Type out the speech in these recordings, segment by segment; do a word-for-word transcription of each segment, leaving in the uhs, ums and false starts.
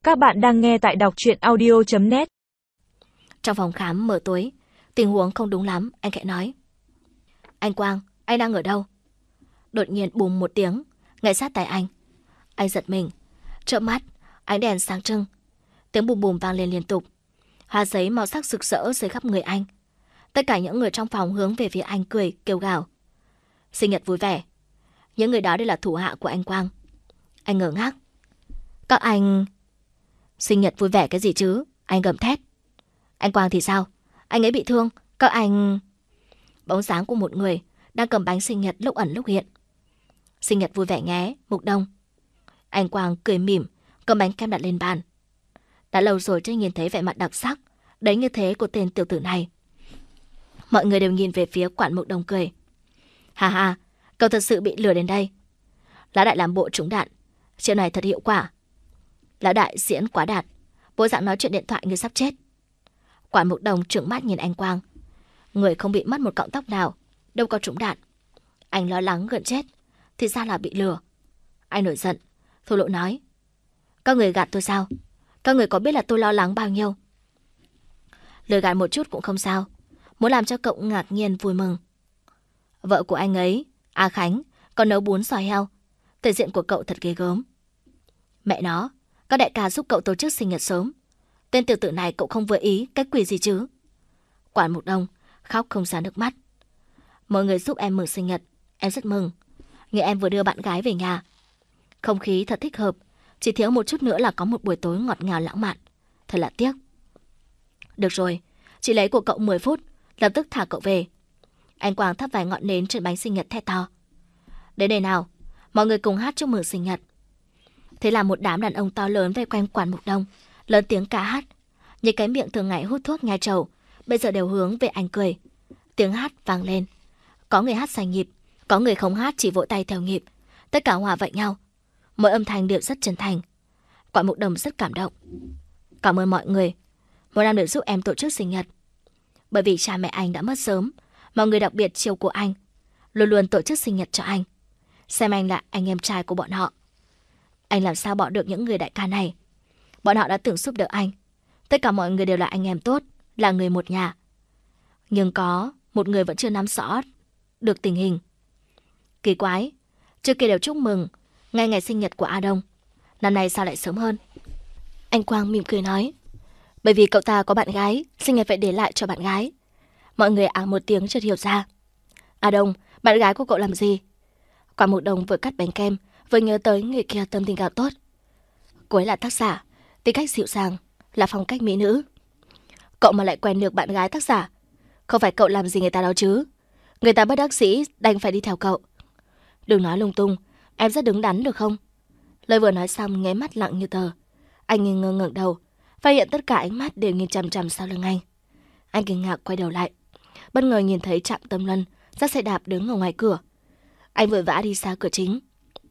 Các bạn đang nghe tại đọc truyện audio chấm net. Trong phòng khám mở tối, tình huống không đúng lắm, anh khẽ nói. Anh Quang, anh đang ở đâu? Đột nhiên bùm một tiếng, ngay sát tay anh. Anh giật mình, trợn mắt, ánh đèn sáng trưng. Tiếng bùm bùm vang lên liên tục. Hoa giấy màu sắc rực rỡ rơi khắp người anh. Tất cả những người trong phòng hướng về phía anh cười, kêu gào. Sinh nhật vui vẻ. Những người đó đều là thủ hạ của anh Quang. Anh ngơ ngác. Các anh... Sinh nhật vui vẻ cái gì chứ? Anh gầm thét. Anh Quang thì sao? Anh ấy bị thương. Các anh... Bóng dáng của một người đang cầm bánh sinh nhật lúc ẩn lúc hiện. Sinh nhật vui vẻ nhé, Mục Đông. Anh Quang cười mỉm, cầm bánh kem đặt lên bàn. Đã lâu rồi chưa nhìn thấy vẻ mặt đặc sắc đấy như thế của tên tiểu tử này. Mọi người đều nhìn về phía Quản Mục Đông cười. Hà hà, cậu thật sự bị lừa đến đây. Lão đại làm bộ trúng đạn. Chuyện này thật hiệu quả. Lão đại diễn quá đạt, bộ dạng nói chuyện điện thoại như sắp chết. Quản Mục Đông trợn mắt nhìn anh Quang. Người không bị mất một cọng tóc nào, đâu có trúng đạn. Anh lo lắng gần chết, thì ra là bị lừa. Anh nổi giận, thô lỗ nói. Các người gạt tôi sao? Các người có biết là tôi lo lắng bao nhiêu? Lừa gạt một chút cũng không sao, muốn làm cho cậu ngạc nhiên vui mừng. Vợ của anh ấy, A Khánh, còn nấu bún sò heo. Thể diện của cậu thật ghê gớm. Mẹ nó, các đại ca giúp cậu tổ chức sinh nhật sớm. Tên tiểu tử này cậu không vừa ý cái quỷ gì chứ? Quản Mục Đông khóc không ra nước mắt. Mọi người giúp em mừng sinh nhật, em rất mừng. Nhưng em vừa đưa bạn gái về nhà. Không khí thật thích hợp, chỉ thiếu một chút nữa là có một buổi tối ngọt ngào lãng mạn. Thật là tiếc. Được rồi, chị lấy của cậu mười phút, lập tức thả cậu về. Anh Quang thắp vài ngọn nến trên bánh sinh nhật thét to. Đến đây nào, mọi người cùng hát chúc mừng sinh nhật. Thế là một đám đàn ông to lớn vây quanh Quản Mục Đông, lớn tiếng ca hát. Những cái miệng thường ngày hút thuốc nhai trầu bây giờ đều hướng về anh cười. Tiếng hát vang lên. Có người hát sai nhịp, có người không hát chỉ vỗ tay theo nhịp. Tất cả hòa vậy nhau. Mỗi âm thanh đều rất chân thành. Quản Mục Đông rất cảm động. Cảm ơn mọi người, một năm được giúp em tổ chức sinh nhật. Bởi vì cha mẹ anh đã mất sớm, mọi người đặc biệt chiều của anh, luôn luôn tổ chức sinh nhật cho anh, xem anh là anh em trai của bọn họ. Anh làm sao bỏ được những người đại ca này? Bọn họ đã từng giúp đỡ anh. Tất cả mọi người đều là anh em tốt, là người một nhà. Nhưng có một người vẫn chưa nắm rõ được tình hình. Kỳ quái, trước kia đều chúc mừng ngay ngày sinh nhật của A Đông, năm nay sao lại sớm hơn? Anh Quang mỉm cười nói. Bởi vì cậu ta có bạn gái, sinh nhật phải để lại cho bạn gái. Mọi người áng một tiếng chợt hiểu ra. A Đông, bạn gái của cậu làm gì? Quản Mục Đông vừa cắt bánh kem, vừa nhớ tới người kia tâm tình gạo tốt. Cô ấy là tác giả, tính cách dịu dàng, là phong cách mỹ nữ. Cậu mà lại quen được bạn gái tác giả, không phải cậu làm gì người ta đâu chứ? Người ta bất đắc dĩ đành phải đi theo cậu. Đừng nói lung tung, em rất đứng đắn được không? Lời vừa nói xong nháy mắt lặng như tờ. Anh nghi ngờ ngẩng đầu, phát hiện tất cả ánh mắt đều nhìn chằm chằm sau lưng anh. Anh kinh ngạc quay đầu lại, bất ngờ nhìn thấy Trạm Tâm Luân dắt xe đạp đứng ở ngoài cửa. Anh vội vã đi ra cửa chính.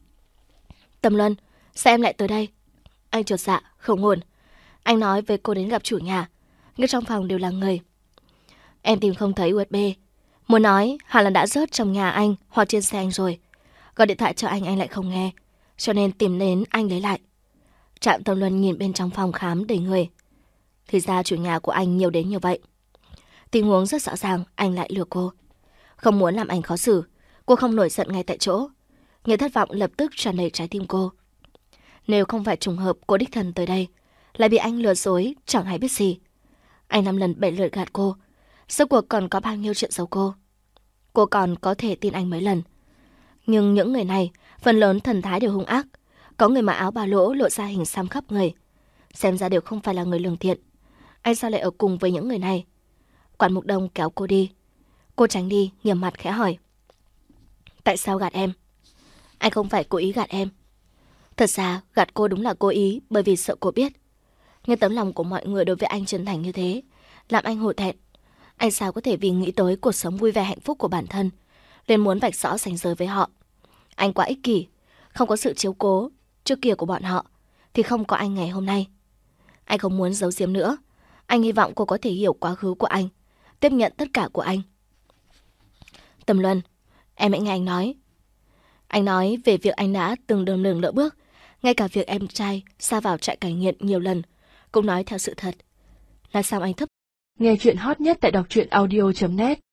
Tâm Luân, sao em lại tới đây? Anh chột dạ, không ổn. Anh nói với cô đến gặp chủ nhà, nhưng trong phòng đều là người. Em tìm không thấy u ét bê. Muốn nói hẳn là đã rớt trong nhà anh hoặc trên xe anh rồi. Gọi điện thoại cho anh, anh lại không nghe, cho nên tìm đến anh lấy lại. Trạm Tâm Luân nhìn bên trong phòng khám đầy người. Thì ra chủ nhà của anh nhiều đến như vậy. Tình huống rất rõ ràng, anh lại lừa cô. Không muốn làm anh khó xử, cô không nổi giận ngay tại chỗ. Nhưng thất vọng lập tức tràn đầy trái tim cô. Nếu không phải trùng hợp cô đích thân tới đây, lại bị anh lừa dối chẳng hay biết gì. Anh năm lần bảy lượt gạt cô, sau cuộc còn có bao nhiêu chuyện giấu cô. Cô còn có thể tin anh mấy lần. Nhưng những người này phần lớn thần thái đều hung ác. Có người mặc áo ba lỗ lộ ra hình xăm khắp người, xem ra đều không phải là người lương thiện. Anh sao lại ở cùng với những người này? Quản Mục Đông kéo cô đi. Cô tránh đi, nghiêm mặt khẽ hỏi. Tại sao gạt em? Anh không phải cố ý gạt em. Thật ra gạt cô đúng là cố ý, bởi vì sợ cô biết. Nhưng tấm lòng của mọi người đối với anh chân thành như thế, làm anh hổ thẹn. Anh sao có thể vì nghĩ tới cuộc sống vui vẻ hạnh phúc của bản thân nên muốn vạch rõ ranh giới với họ. Anh quá ích kỷ. Không có sự chiếu cố trước kia của bọn họ thì không có anh ngày hôm nay. Anh không muốn giấu giếm nữa. Anh hy vọng cô có thể hiểu quá khứ của anh, tiếp nhận tất cả của anh. Tâm Luân, em hãy nghe anh nói. Anh nói về việc anh đã từng đường lường lỡ bước Ngay cả việc em trai sa vào trại cai nghiện nhiều lần cũng nói theo sự thật. Nói xong anh thấp. Nghe chuyện hot nhất tại đọc truyện audio chấm net